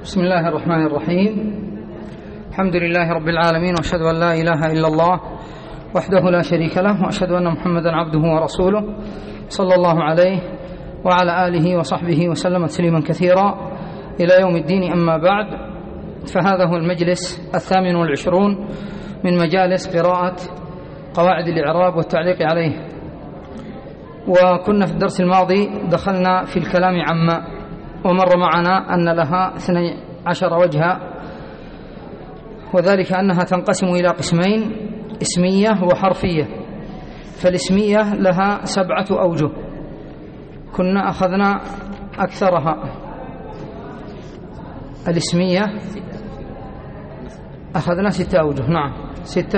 بسم الله الرحمن الرحيم. الحمد لله رب العالمين، وأشهد أن لا إله إلا الله وحده لا شريك له، وأشهد أن محمدا عبده ورسوله صلى الله عليه وعلى آله وصحبه وسلم تسليما كثيرا إلى يوم الدين. أما بعد، فهذا هو المجلس 28 من مجالس قراءة قواعد الإعراب والتعليق عليه. وكنا في الدرس الماضي دخلنا في الكلام عما، ومر معنا أن لها 12 وجها، وذلك أنها تنقسم إلى قسمين: اسمية وحرفية. فالاسمية لها 7 أوجه، كنا أخذنا أكثرها. الاسمية أخذنا 6 أوجه. نعم 6.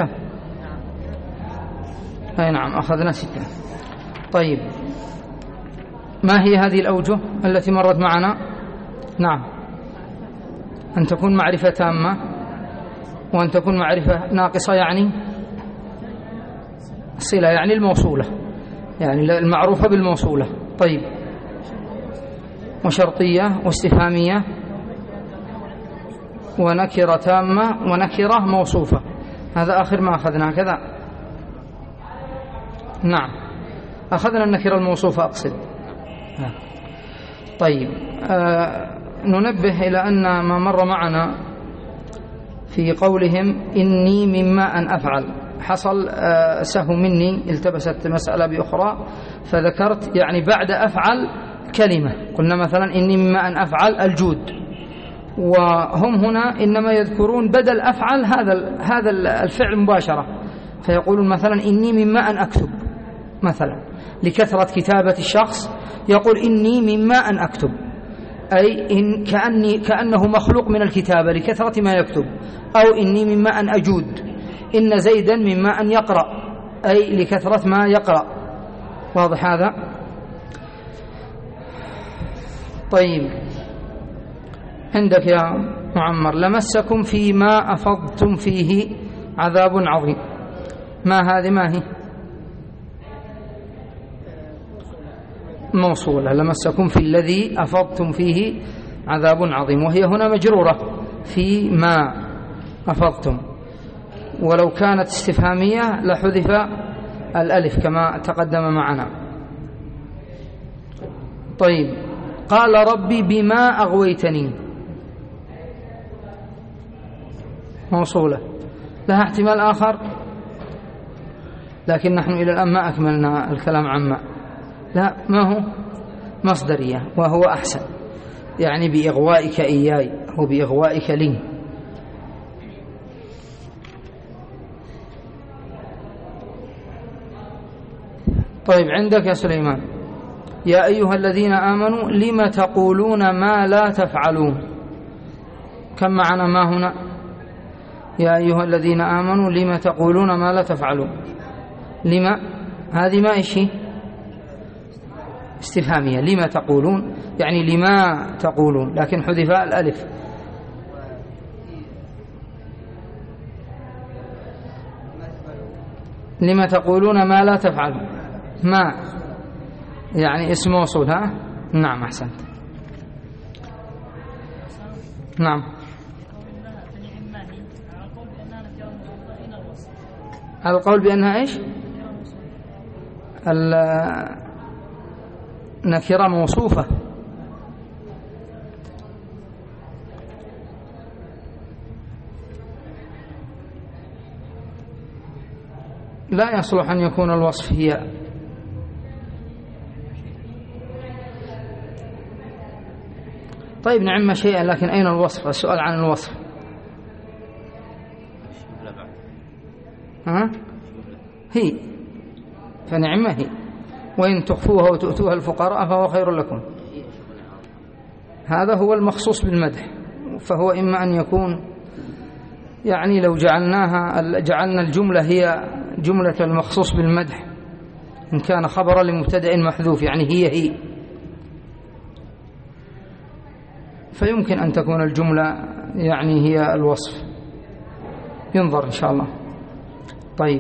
أي نعم أخذنا 6. طيب، ما هي هذه الأوجه التي مرت معنا؟ نعم، أن تكون معرفة تامة، وأن تكون معرفة ناقصة، يعني صلة، يعني الموصولة، يعني المعروفة بالموصولة. طيب، وشرطية واستفهامية ونكرة تامة ونكرة موصوفة. هذا آخر ما أخذنا كذا. نعم، أخذنا النكرة الموصوفة أقصد. طيب، ننبه إلى أن ما مر معنا في قولهم إني مما أن أفعل، حصل سهو مني، التبست مسألة بأخرى فذكرت يعني بعد أفعل كلمة. قلنا مثلا إني مما أن أفعل الجود، وهم هنا إنما يذكرون بدل أفعل هذا الفعل مباشرة، فيقولون مثلا إني مما أن أكتب، مثلا لكثرة كتابة الشخص يقول إني مما أن أكتب، أي إن كأنه مخلوق من الكتابة لكثرة ما يكتب. أو إني مما أن أجود، إن زيدا مما أن يقرأ، أي لكثرة ما يقرأ. واضح هذا؟ طيب، عندك يا معمر: لمسكم فيما أفضتم فيه عذاب عظيم. ما هذه؟ ما هي؟ موصولة. لمسكم في الذي أفضتم فيه عذاب عظيم، وهي هنا مجرورة في ما أفضتم، ولو كانت استفهامية لحذف الألف كما تقدم معنا. طيب، قال ربي بما أغويتني، موصولة، لها احتمال آخر، لكن نحن إلى الآن ما أكملنا الكلام عما. لا، ما هو؟ مصدرية، وهو أحسن، يعني بإغوائك إياي أو بإغوائك لي. طيب، عندك يا سليمان: يا أيها الذين آمنوا لم تقولون ما لا تفعلون. كم معنا ما هنا؟ يا أيها الذين آمنوا لم تقولون ما لا تفعلون. لما هذه ما إيش؟ استفهامية. لما تقولون يعني لما تقولون، لكن حذف الألف. لما تقولون ما لا تفعلون، ما يعني اسم موصول. ها؟ نعم أحسنت. نعم، القول بأنها إيش؟ نكرة موصوفة. لا يصلح أن يكون الوصف هي. طيب، نعم شيئا، لكن أين الوصف؟ السؤال عن الوصف. ها؟ هي، فنعمة هي، وإن تخفوها وتؤتوها الفقراء فهو خير لكم. هذا هو المخصوص بالمدح، فهو إما أن يكون يعني لو جعلنا الجملة هي جملة المخصوص بالمدح، إن كان خبرا لمبتدأ محذوف، يعني هي، فيمكن أن تكون الجملة يعني هي الوصف. ينظر إن شاء الله. طيب،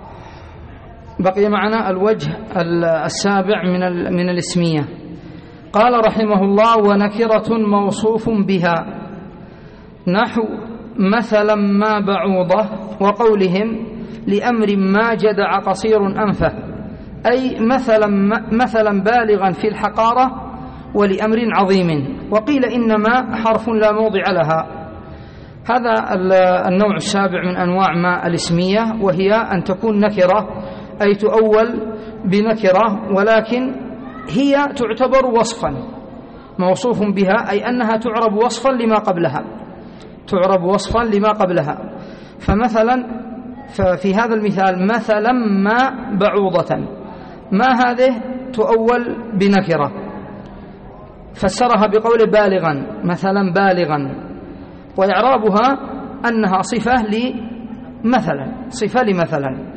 بقي معنا الوجه 7 من الاسمية، قال رحمه الله: ونكرة موصوف بها نحو مثلا ما بعوضة، وقولهم لأمر ما جدع قصير أنفه، أي مثلا بالغا في الحقارة ولأمر عظيم. وقيل إنما حرف لا موضع لها. هذا النوع السابع من أنواع ما الاسمية، وهي أن تكون نكرة، أي تؤول بنكرة، ولكن هي تعتبر وصفا، موصوف بها أي أنها تعرب وصفا لما قبلها، تعرب وصفا لما قبلها. فمثلا ففي هذا المثال مثلا ما بعوضة، ما هذه تؤول بنكرة، فسرها بقول بالغا، مثلا بالغا، وإعرابها أنها صفة لمثلا، صفة لمثلا.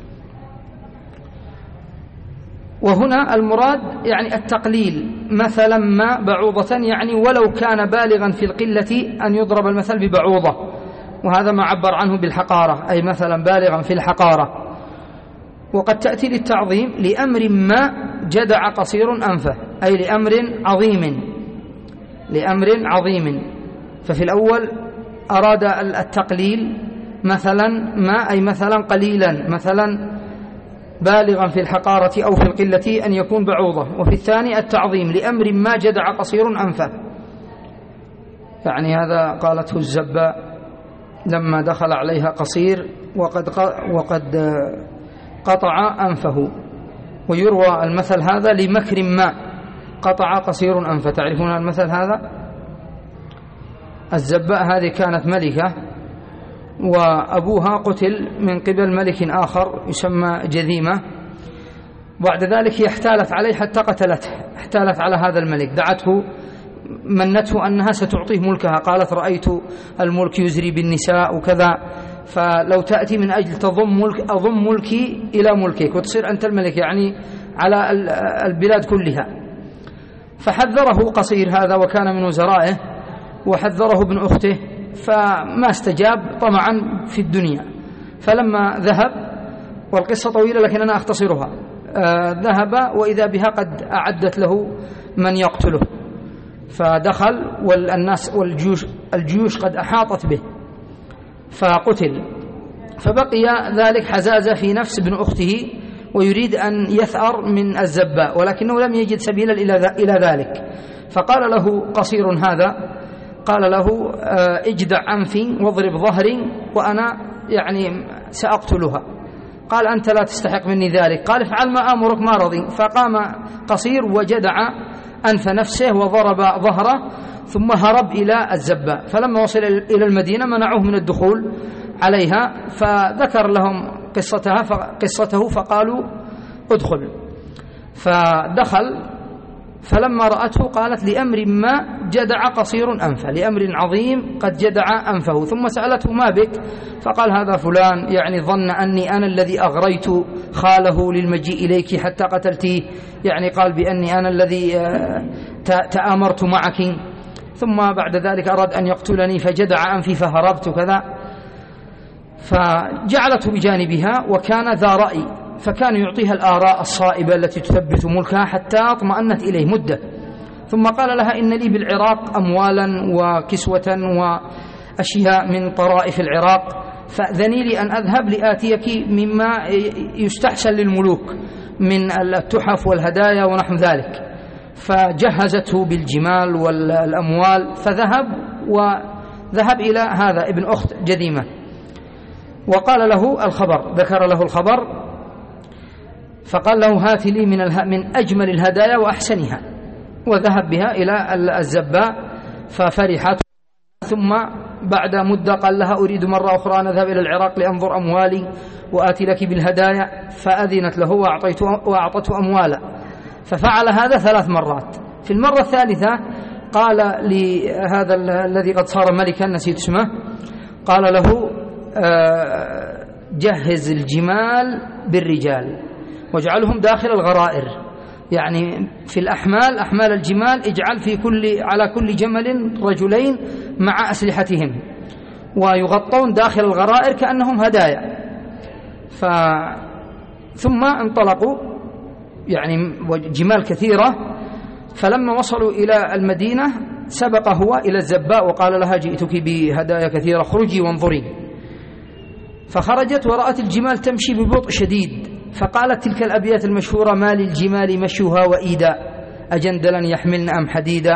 وهنا المراد يعني التقليل، مثلا ما بعوضة، يعني ولو كان بالغا في القلة أن يضرب المثل ببعوضة، وهذا ما عبر عنه بالحقارة، أي مثلا بالغا في الحقارة. وقد تأتي للتعظيم لأمر ما جدع قصير أنفه، أي لأمر عظيم، لأمر عظيم. ففي الأول أراد التقليل، مثلا ما أي مثلا قليلا، مثلا بالغا في الحقارة أو في القلة أن يكون بعوضة. وفي الثاني التعظيم لأمر ما جدع قصير أنفه، يعني هذا قالته الزباء لما دخل عليها قصير وقد قطع أنفه. ويروى المثل هذا لمكر ما قطع قصير أنفه. تعرفون المثل هذا؟ الزباء هذه كانت ملكة، وأبوها قتل من قبل ملك آخر يسمى جذيمة. بعد ذلك هي احتالت عليه حتى قتلته، احتالت على هذا الملك، دعته، منته أنها ستعطيه ملكها، قالت: رأيت الملك يزري بالنساء وكذا، فلو تأتي من أجل أضم ملكي إلى ملكك وتصير أنت الملك، يعني على البلاد كلها. فحذره قصير هذا، وكان من وزرائه، وحذره ابن أخته، فما استجاب طمعا في الدنيا. فلما ذهب، والقصة طويلة لكن أنا أختصرها، ذهب وإذا بها قد أعدت له من يقتله، فدخل والناس والجيوش قد أحاطت به فقتل. فبقي ذلك حزازة في نفس ابن أخته، ويريد أن يثأر من الزباء، ولكنه لم يجد سبيلا إلى ذلك. فقال له قصير هذا، قال له: اجدع أنفي واضرب ظهري وأنا يعني سأقتلها. قال: أنت لا تستحق مني ذلك. قال: افعل ما آمرك، ما رضي. فقام قصير وجدع أنف نفسه وضرب ظهره، ثم هرب إلى الزباء. فلما وصل إلى المدينة منعوه من الدخول عليها، فذكر لهم قصته فقالوا: ادخل. فدخل، فلما رأته قالت: لأمر ما جدع قصير أنفه، لأمر عظيم قد جدع أنفه. ثم سألته: ما بك؟ فقال: هذا فلان يعني ظن أني أنا الذي أغريت خاله للمجيء إليك حتى قتلتيه، يعني قال بأني أنا الذي تآمرت معك، ثم بعد ذلك أراد أن يقتلني فجدع أنفي فهربت كذا. فجعلته بجانبها، وكان ذا رأي، فكان يعطيها الآراء الصائبة التي تثبت ملكها حتى اطمأنت إليه مدة. ثم قال لها: إن لي بالعراق أموالا وكسوة وأشياء من طرائف العراق، فأذني لي أن أذهب لآتيك مما يستحسن للملوك من التحف والهدايا ونحو ذلك. فجهزته بالجمال والأموال، وذهب إلى هذا ابن أخت جذيمة، وقال له الخبر، ذكر له الخبر، فقال له: هات لي من أجمل الهدايا وأحسنها. وذهب بها إلى الزباء ففرحت. ثم بعد مدة قال لها: أريد مرة أخرى أن أذهب إلى العراق لأنظر أموالي وآتي لك بالهدايا. فأذنت له وأعطته أموالا. ففعل هذا 3 مرات. في المرة الثالثة قال لهذا الذي قد صار ملكا، نسيت اسمه، قال له: جهز الجمال بالرجال واجعلهم داخل الغرائر، يعني في الأحمال، أحمال الجمال اجعل على كل جمل رجلين مع أسلحتهم، ويغطون داخل الغرائر كأنهم هدايا. ثم انطلقوا، يعني جمال كثيرة، فلما وصلوا إلى المدينة سبق هو إلى الزباء وقال لها جئتك بهدايا كثيرة اخرجي وانظري. فخرجت ورأت الجمال تمشي ببطء شديد، فقالت تلك الأبيات المشهورة: ما للجمال مشيها وإيدا أجندلا يحملن أم حديدا.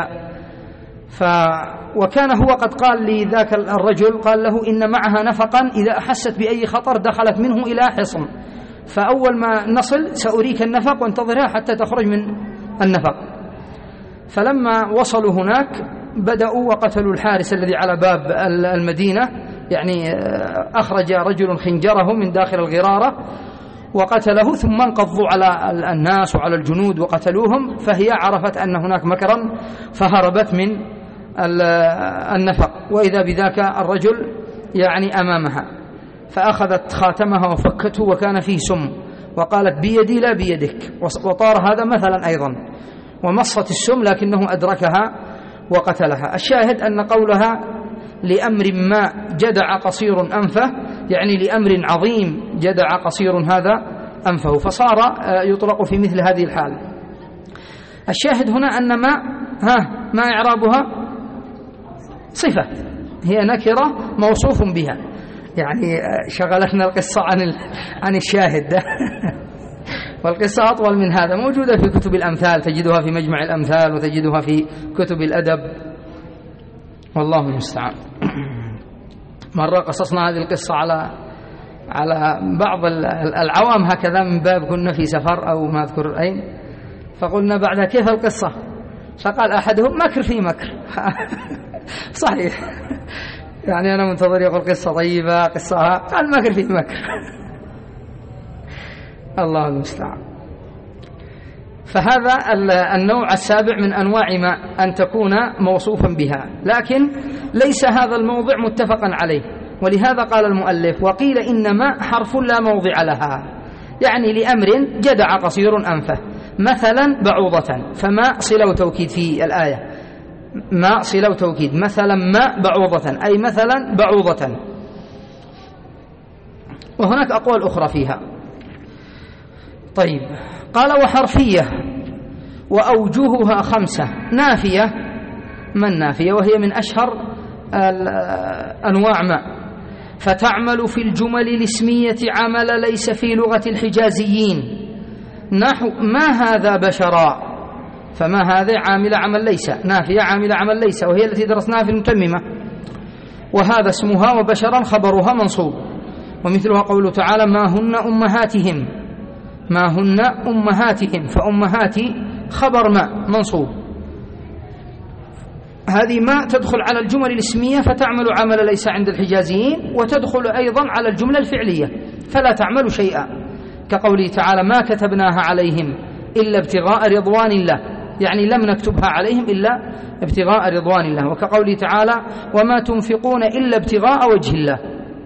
وكان هو قد قال لذاك الرجل، قال له: إن معها نفقا إذا أحست بأي خطر دخلت منه إلى حصن، فأول ما نصل سأريك النفق وانتظرها حتى تخرج من النفق. فلما وصلوا هناك بدأوا وقتلوا الحارس الذي على باب المدينة، يعني أخرج رجل خنجره من داخل الغرارة وقتله، ثم انقضوا على الناس وعلى الجنود وقتلوهم. فهي عرفت أن هناك مكرا فهربت من النفق، وإذا بذاك الرجل يعني أمامها، فأخذت خاتمها وفكته وكان فيه سم، وقالت: بيدي لا بيدك. وطار هذا مثلا أيضا، ومصت السم لكنه أدركها وقتلها. الشاهد أن قولها لأمر ما جدع قصير أنفه، يعني لأمر عظيم جدع قصير هذا أنفه، فصار يطلق في مثل هذه الحال. الشاهد هنا أن ما إعرابها صفة، هي نكرة موصوف بها، يعني شغلتنا القصة عن الشاهد والقصة أطول من هذا، موجودة في كتب الأمثال، تجدها في مجمع الأمثال وتجدها في كتب الأدب، والله المستعان. مرة قصصنا هذه القصة على بعض العوام هكذا من باب كنا في سفر أو ما أذكر أين، فقلنا بعدها: كيف القصة؟ فقال أحدهم: مكر في مكر. صحيح، يعني أنا منتظر يقول قصة طيبة قصة، قال مكر في مكر. الله المستعان. فهذا النوع السابع من أنواع ما أن تكون موصوفا بها، لكن ليس هذا الموضع متفقا عليه، ولهذا قال المؤلف: وقيل إنما حرف لا موضع لها، يعني لأمر جدع قصير أنفه، مثلا بعوضة، فما صلة توكيد في الآية، ما صلة توكيد، مثلا ما بعوضة أي مثلا بعوضة. وهناك أقوال أخرى فيها. طيب، قال: وحرفية وأوجهها 5. نافية، ما النافية؟ وهي من أشهر أنواع ما، فتعمل في الجمل الاسمية عمل ليس في لغة الحجازيين، نحو ما هذا بشرا، فما هذا عامل عمل ليس، نافية عامل عمل ليس، وهي التي درسناها في المتممة. وهذا اسمها وبشرا خبرها منصوب. ومثلها قوله تعالى: ما هن أمهاتهم، ما هن أمهاتهم، فأمهاتي خبر ما منصوب. هذه ما تدخل على الجمل الاسمية فتعمل عمل ليس عند الحجازيين، وتدخل أيضا على الجملة الفعلية فلا تعمل شيئا، كقوله تعالى: ما كتبناها عليهم إلا ابتغاء رضوان الله، يعني لم نكتبها عليهم إلا ابتغاء رضوان الله. وكقوله تعالى: وما تنفقون إلا ابتغاء وجه الله.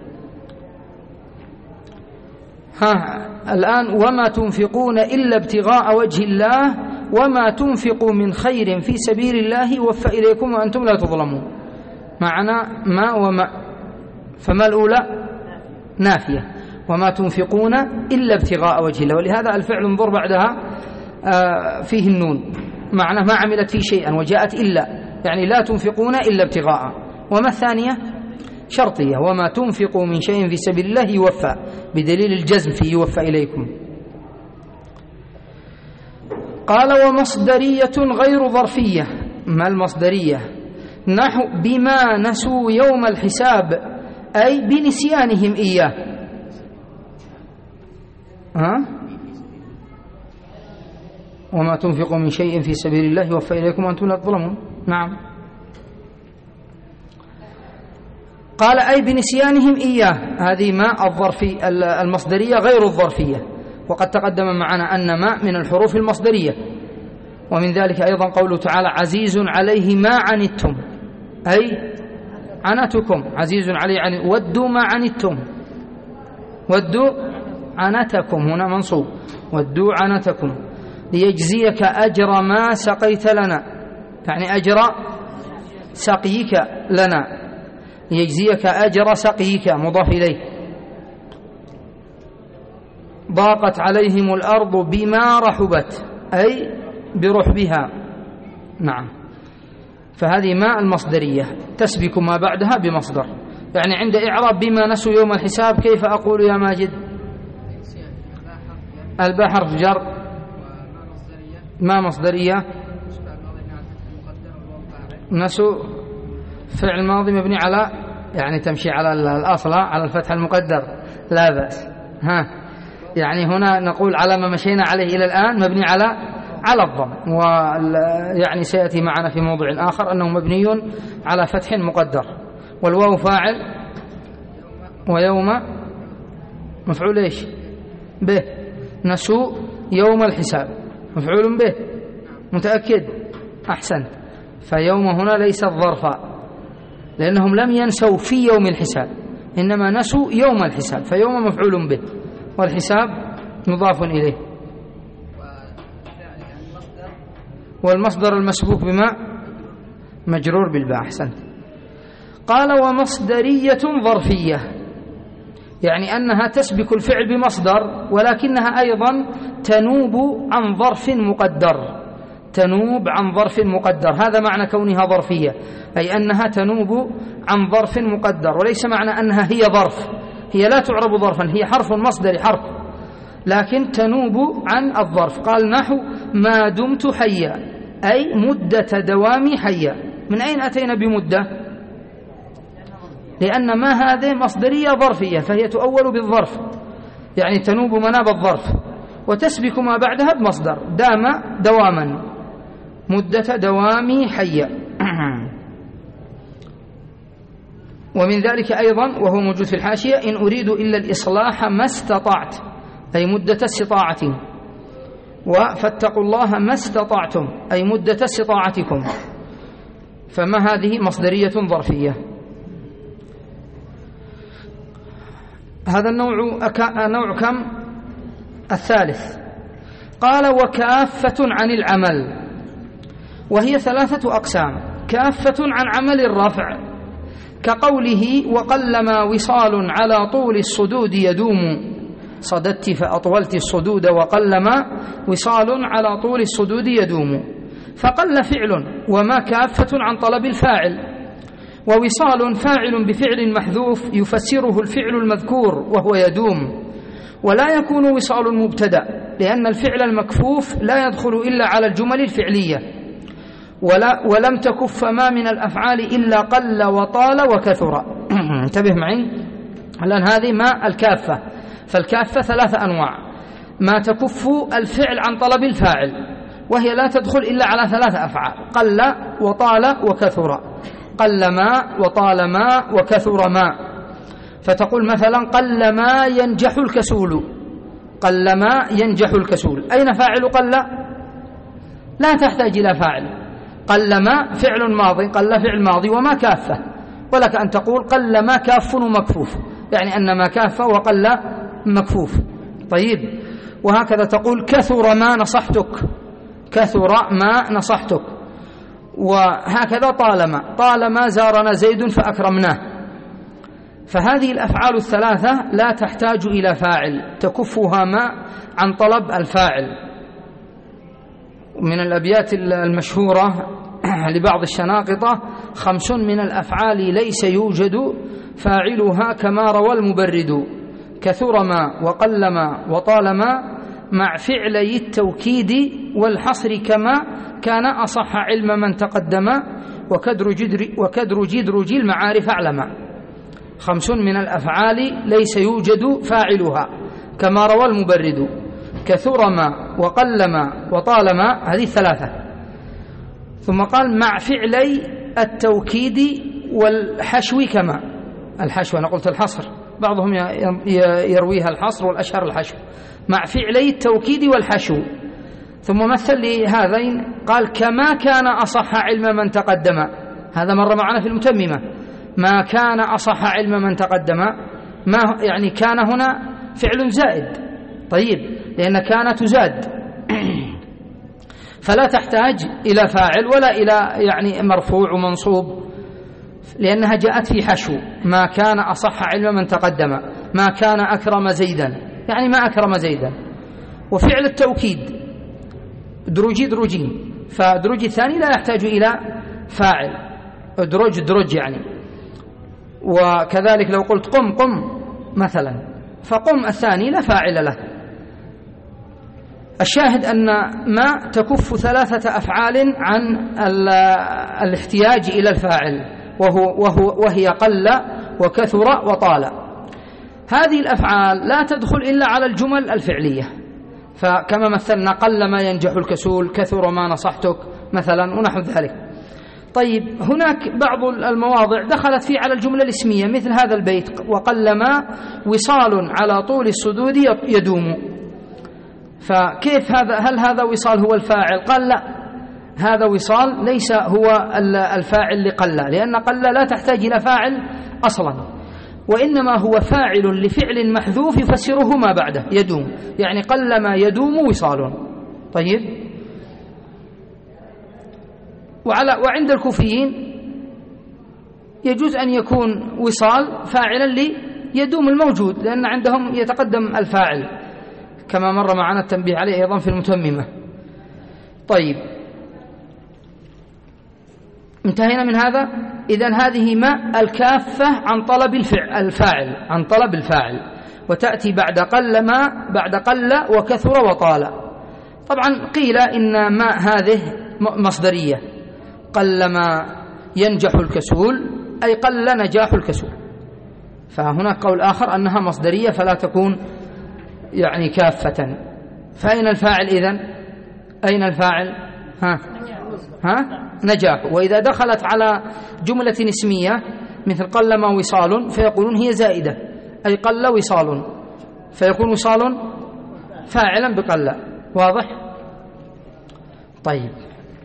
الآن: وما تنفقون إلا ابتغاء وجه الله وما تنفقوا من خير في سبيل الله يوفى إليكم وأنتم لا تظلمون. معنى ما وما، فما الأولى نافية، وما تنفقون إلا ابتغاء وجه الله، ولهذا الفعل انظر بعدها فيه النون، معنى ما عملت فيه شيئا، وجاءت إلا، يعني لا تنفقون إلا ابتغاء. وما الثانية؟ شرطية، وما تنفقوا من شيء في سبيل الله يوفى، بدليل الجزم في يوفى إليكم. قال: ومصدرية غير ظرفية. ما المصدرية؟ نحو بما نسوا يوم الحساب، أي بنسيانهم إياه. وما تنفقوا من شيء في سبيل الله يوفى إليكم وأنتم لا تظلمون. نعم. قال: أي بنسيانهم إياه، هذه ما الظرفي المصدرية غير الظرفية، وقد تقدم معنا أن ما من الحروف المصدرية. ومن ذلك أيضا قوله تعالى: عزيز عليه ما عنتم، أي عنتكم، عزيز عليه ودوا ما عنتم، ودوا عنتكم، هنا منصوب، ودوا عنتكم، ليجزيك أجر ما سقيت لنا، يعني أجر سقيك لنا، ليجزيك أجر سقيك مضاف إليه. ضاقت عليهم الأرض بما رحبت، أي برحبها. نعم. فهذه ما المصدرية تسبك ما بعدها بمصدر. يعني عند إعراب بما نسوا يوم الحساب كيف أقول يا ماجد؟ الباء حرف جر، ما مصدرية، نسوا فعل ماضي مبني على، يعني تمشي على الأصل على الفتح المقدر لا بأس. يعني هنا نقول على ما مشينا عليه إلى الآن مبني على الضم، ويعني سيأتي معنا في موضوع آخر أنه مبني على فتح مقدر، والواو فاعل ويوم مفعول إيش به، نسوا يوم الحساب مفعول به، متأكد؟ أحسن. فيوم هنا ليس ظرفا لأنهم لم ينسوا في يوم الحساب، إنما نسوا يوم الحساب، فيوم مفعول به والحساب مضاف إليه، والمصدر المسبوق بما مجرور بالباء. أحسنت. قال ومصدرية ظرفية، يعني أنها تسبك الفعل بمصدر ولكنها أيضا تنوب عن ظرف مقدر، تنوب عن ظرف مقدر. هذا معنى كونها ظرفية، أي أنها تنوب عن ظرف مقدر، وليس معنى أنها هي ظرف، هي لا تعرب ظرفا، هي حرف مصدري حرف، لكن تنوب عن الظرف. قال نحو ما دمت حيا، أي مدة دوامي حيا. من أين أتينا بمدة؟ لأن ما هذه مصدرية ظرفية، فهي تؤول بالظرف، يعني تنوب مناب الظرف، وتسبك ما بعدها بمصدر، دام دواما، مدة دوامي حيا. ومن ذلك أيضا وهو موجود في الحاشية إن أريد إلا الإصلاح ما استطعت، أي مدة استطاعتي، فاتقوا الله ما استطعتم، أي مدة استطاعتكم. فما هذه مصدرية ظرفية. هذا النوع كم؟ الثالث. قال وكافة عن العمل، وهي 3 أقسام. كافة عن عمل الرفع كقوله وقلما وصال على طول الصدود يدوم، صددت فأطولت الصدود وقلما وصال على طول الصدود يدوم. فقل فعل وما كافة عن طلب الفاعل، ووصال فاعل بفعل محذوف يفسره الفعل المذكور وهو يدوم، ولا يكون وصال مبتدأ لأن الفعل المكفوف لا يدخل إلا على الجمل الفعلية، ولم تكف ما من الأفعال إلا قل وطال وكثر. انتبه معي الآن، هذه ما الكافة. فالكافة 3 أنواع: ما تكف الفعل عن طلب الفاعل، وهي لا تدخل إلا على 3 أفعال: قل وطال وكثر، قل ما وطال ما وكثر ما. فتقول مثلا قل ما ينجح الكسول، قل ما ينجح الكسول، أين فاعل قل؟ لا تحتاج إلى فاعل. قل ما فعل ماضي، قل فعل ماضي، وما كافة، ولك أن تقول قل ما كاف ومكفوف، يعني أن ما كافة وقل مكفوف. طيب، وهكذا تقول كثر ما نصحتك، كثر ما نصحتك. وهكذا طالما زارنا زيد فأكرمناه. فهذه الأفعال 3 لا تحتاج إلى فاعل، تكفها ما عن طلب الفاعل. من الأبيات المشهورة لبعض الشناقطة: 5 من الأفعال ليس يوجد فاعلها كما روى المبرد، كثرما وقلما وطالما مع فعلي التوكيد والحصر كما كان أصح علم من تقدم، وكدر جدرج المعارف أعلما. 5 من الأفعال ليس يوجد فاعلها كما روى المبرد، كثرما وقلما وطالما، هذه 3. ثم قال مع فعلي التوكيد والحشو كما. الحشو أنا قلت الحصر، بعضهم يرويها الحصر والأشهر الحشو. مع فعلي التوكيد والحشو. ثم مثل لهذين قال كما كان أصح علم من تقدم، هذا مر معنا في المتممة. ما كان أصح علم من تقدم، ما يعني كان هنا فعل زائد. طيب، لأن كان تزاد فلا تحتاج إلى فاعل ولا إلى يعني مرفوع ومنصوب، لأنها جاءت في حشو. ما كان أصح علم من تقدم، ما كان أكرم زيدا، يعني ما أكرم زيدا. وفعل التوكيد دروجي دروجين، فأدرج الثاني لا يحتاج إلى فاعل، أدرج يعني. وكذلك لو قلت قم مثلا، فقم الثاني لا فاعل له. الشاهد أن ما تكف 3 أفعال عن الاحتياج إلى الفاعل، وهي قل وكثر وطال. هذه الأفعال لا تدخل إلا على الجمل الفعلية، فكما مثلنا قل ما ينجح الكسول، كثر ما نصحتك مثلا، ونحو ذلك. طيب هناك بعض المواضع دخلت فيه على الجملة الاسمية، مثل هذا البيت: وقل ما وصال على طول السدود يدوم. فكيف هذا؟ هل هذا وصال هو الفاعل؟ قال لا، هذا وصال ليس هو الفاعل لقل، لأن قل لا تحتاج إلى فاعل أصلا، وإنما هو فاعل لفعل محذوف يفسره ما بعده، يدوم، يعني قل ما يدوم وصال. طيب، وعند الكوفيين يجوز أن يكون وصال فاعلا ليدوم الموجود، لأن عندهم يتقدم الفاعل، كما مر معنا التنبيه عليه أيضا في المتممة. طيب، انتهينا من هذا. إذن هذه ما الكافة عن طلب الفاعل، عن طلب الفاعل، وتأتي بعد قل ما، بعد قل وكثر وطال. طبعا قيل إن ما هذه مصدرية، قل ما ينجح الكسول أي قل نجاح الكسول، فهناك قول آخر أنها مصدرية فلا تكون يعني كافة. فأين الفاعل إذن؟ أين الفاعل؟ نجاح. وإذا دخلت على جملة اسمية مثل قل ما وصال فيقولون هي زائدة، أي قل وصال، فيكون وصال فاعلا بقل. واضح؟ طيب،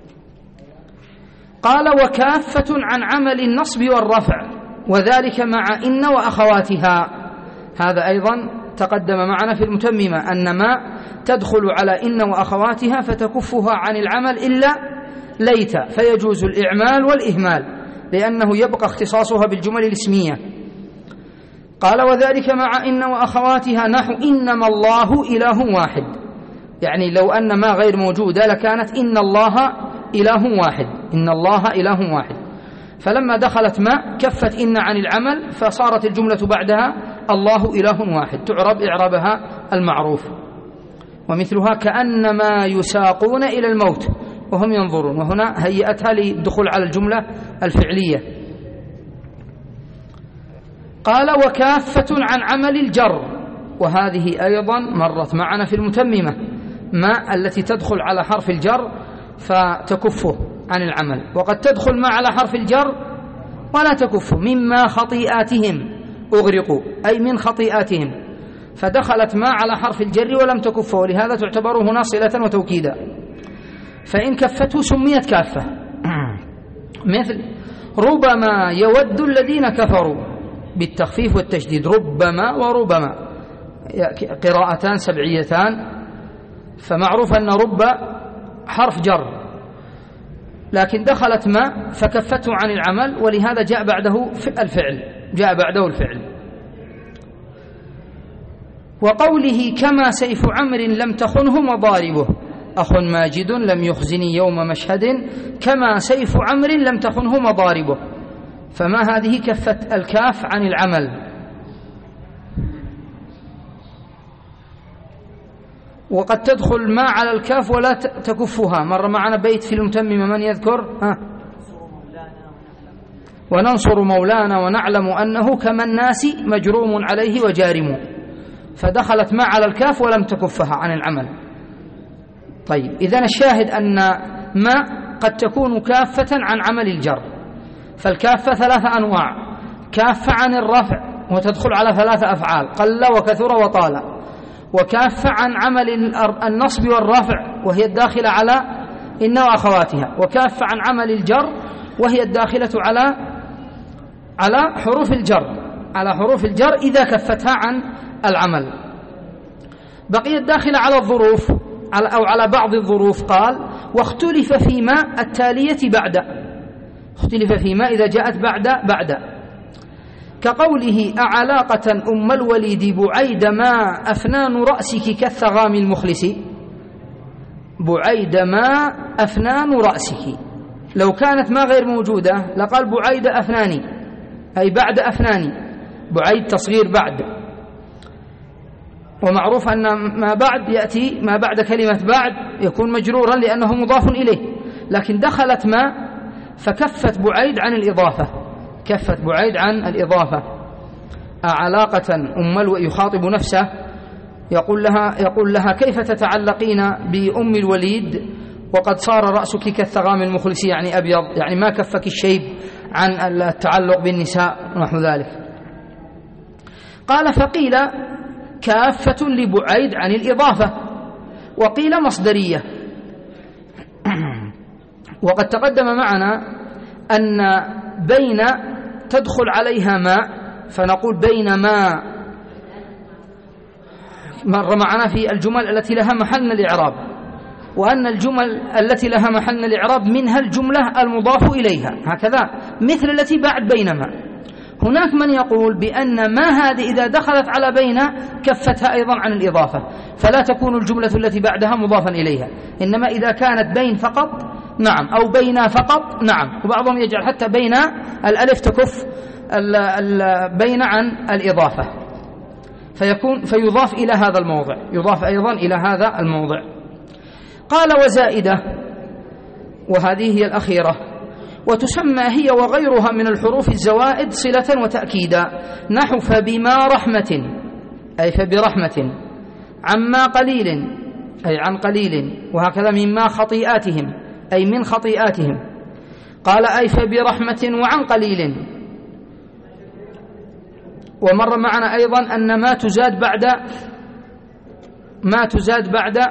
قال: وكافة عن عمل النصب والرفع، وذلك مع إن وأخواتها. هذا أيضا تقدم معنا في المتممة، أن ما تدخل على إن وأخواتها فتكفها عن العمل إلا ليت، فيجوز الإعمال والإهمال، لأنه يبقى اختصاصها بالجمل الاسمية. قال: وذلك مع إن وأخواتها، نحو إنما الله إله واحد، يعني لو أن ما غير موجودة لكانت إن الله إله واحد، إن الله إله واحد. فلما دخلت ما كفت إن عن العمل، فصارت الجملة بعدها الله إله واحد، تعرب إعرابها المعروف. ومثلها كأنما يساقون إلى الموت وهم ينظرون، وهنا هيئتها للدخول على الجملة الفعلية. قال: وكافة عن عمل الجر، وهذه أيضا مرت معنا في المتممة، ما التي تدخل على حرف الجر فتكفه عن العمل، وقد تدخل ما على حرف الجر ولا تكفه. مما خطيئاتهم أغرقوا، أي من خطيئاتهم، فدخلت ما على حرف الجر ولم تكفه، ولهذا تعتبر هنا صلة وتوكيدا. فإن كفته سميت كافة، مثل ربما يود الذين كفروا بالتخفيف والتشديد، ربما وربما قراءتان سبعيتان، فمعروف أن رب حرف جر، لكن دخلت ما فكفته عن العمل، ولهذا جاء بعده الفعل. وقوله: كما سيف عمر لم تخنه مضاربه، أخ ماجد لم يخزني يوم مشهد، كما سيف عمر لم تخنه مضاربه. فما هذه كفت الكاف عن العمل. وقد تدخل ما على الكاف ولا تكفها. مر معنا بيت في المتممة، من يذكر؟ وننصر مولانا ونعلم أنه كما الناس مجروم عليه وجارم، فدخلت ما على الكاف ولم تكفها عن العمل. طيب، إذن الشاهد أن ما قد تكون كافة عن عمل الجر، فالكافة 3 أنواع: كافة عن الرفع وتدخل على 3 أفعال، قل وكثر وطال، وكافة عن عمل النصب والرفع وهي الداخلة على إن وأخواتها، وكافة عن عمل الجر وهي الداخلة على حروف الجر إذا كفتها عن العمل. بقي الداخلة على الظروف أو على بعض الظروف. قال: واختلف فيما التالية بعد، اختلف فيما إذا جاءت بعد، كقوله: أعلاقة أم الوليد بعيد ما أفنان رأسك كالثغام المخلص. بعيد ما أفنان رأسه. لو كانت ما غير موجودة لقال بعيد أفناني، أي بعد أفناني، بعيد تصغير بعد، ومعروف أن ما بعد يأتي ما بعد كلمة بعد يكون مجرورا لأنه مضاف إليه، لكن دخلت ما فكفت بعيد عن الإضافة، كفت بعيد عن الإضافة. علاقة يخاطب نفسه يقول لها كيف تتعلقين بأم الوليد وقد صار رأسك كالثغام المخلص، يعني أبيض، يعني ما كفك الشيب عن التعلق بالنساء ونحو ذلك. قال فقيل كافة لبعيد عن الإضافة، وقيل مصدرية. وقد تقدم معنا أن بين تدخل عليها ماء، فنقول بين ما مر معنا في الجمل التي لها محل الإعراب، وأن الجمل التي لها محل الإعراب منها الجملة المضاف إليها، هكذا مثل التي بعد بينما. هناك من يقول بأن ما هذه إذا دخلت على بين كفتها أيضا عن الإضافة، فلا تكون الجملة التي بعدها مضافا إليها، إنما إذا كانت بين فقط نعم، أو بين فقط نعم، وبعضهم يجعل حتى بين الألف تكف بين عن الإضافة، فيضاف إلى هذا الموضع، يضاف أيضا إلى هذا الموضع. قال وزائدة، وهذه هي الأخيرة، وتسمى هي وغيرها من الحروف الزوائد صلة وتأكيدا، نحو فبما رحمة أي فبرحمة، عما قليل أي عن قليل، وهكذا مما خطيئاتهم أي من خطيئاتهم. قال أي فبرحمة وعن قليل. ومر معنا أيضا أن ما تزاد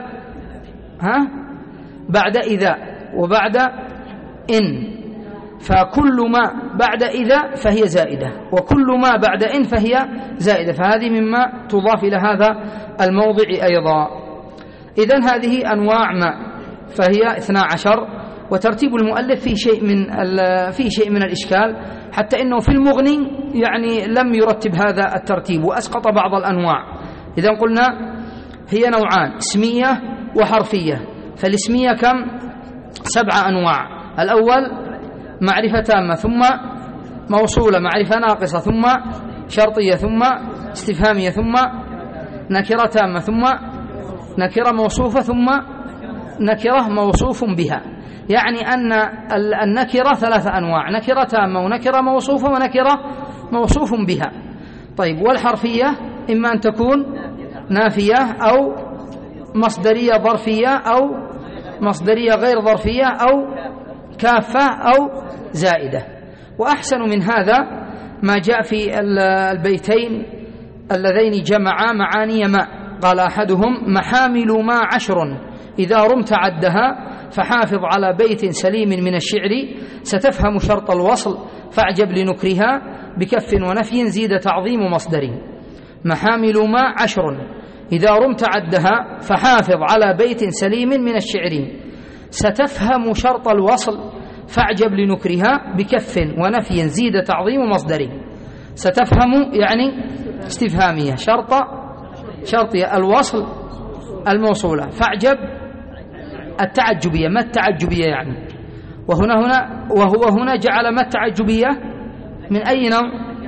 بعد إذا وبعد إن، فكل ما بعد إذا فهي زائدة، وكل ما بعد إن فهي زائدة، فهذه مما تضاف إلى هذا الموضع أيضا. إذن هذه أنواع ما، فهي 12، وترتيب المؤلف في شيء من الإشكال، حتى إنه في المغني يعني لم يرتب هذا الترتيب وأسقط بعض الأنواع. إذن قلنا هي نوعان، اسمية وحرفية. فالاسمية كم؟ 7 أنواع. الأول معرفة تامة، ثم موصولة، معرفة ناقصة، ثم شرطية، ثم استفهامية، ثم نكرة تامة، ثم نكرة موصوفة، ثم نكرة موصوف بها. يعني أن النكرة 3 أنواع، نكرة تامة ونكرة موصوفة ونكرة موصوف بها. طيب، والحرفية إما أن تكون نافية أو مصدرية ظرفية أو مصدرية غير ظرفية أو كافة أو زائدة. وأحسن من هذا ما جاء في البيتين اللذين جمعا معاني ما. قال أحدهم محامل ما 10 إذا رمت عدها، فحافظ على بيت سليم من الشعر، ستفهم شرط الوصل فاعجب لنكرها، بكف ونفي زيد تعظيم مصدر. محامل ما 10 إذا رمت عدها، فحافظ على بيت سليم من الشعر، ستفهم شرط الوصل فاعجب لنكرها، بكف ونفي زيد تعظيم مصدر. ستفهم يعني استفهامية، شرطية، الوصل الموصولة، فاعجب التعجبية. ما التعجبية يعني؟ وهو هنا جعل ما التعجبية من أي نوع؟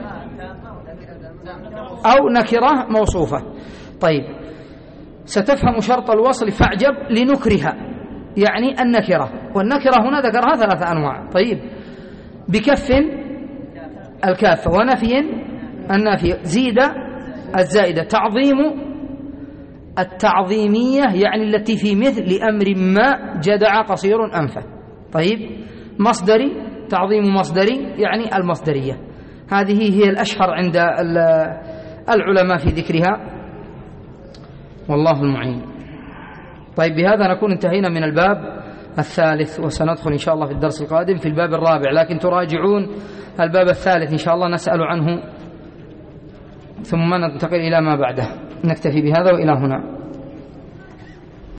أو نكرة موصوفة. طيب، ستفهم شرط الوصل فاعجب لنكرها، يعني النكرة، والنكرة هنا ذكرها 3 أنواع. طيب، بكف الكافة، ونفي النافية، زيد الزائدة، تعظيم التعظيمية يعني التي في مثل لأمر ما جدع قصير أنفه. طيب، مصدري، تعظيم مصدري يعني المصدرية. هذه هي الأشهر عند العلماء في ذكرها، والله المعين. طيب، بهذا نكون انتهينا من الباب الثالث، وسندخل إن شاء الله في الدرس القادم في الباب الرابع، لكن تراجعون الباب الثالث إن شاء الله، نسأل عنه ثم ننتقل إلى ما بعده. نكتفي بهذا وإلى هنا.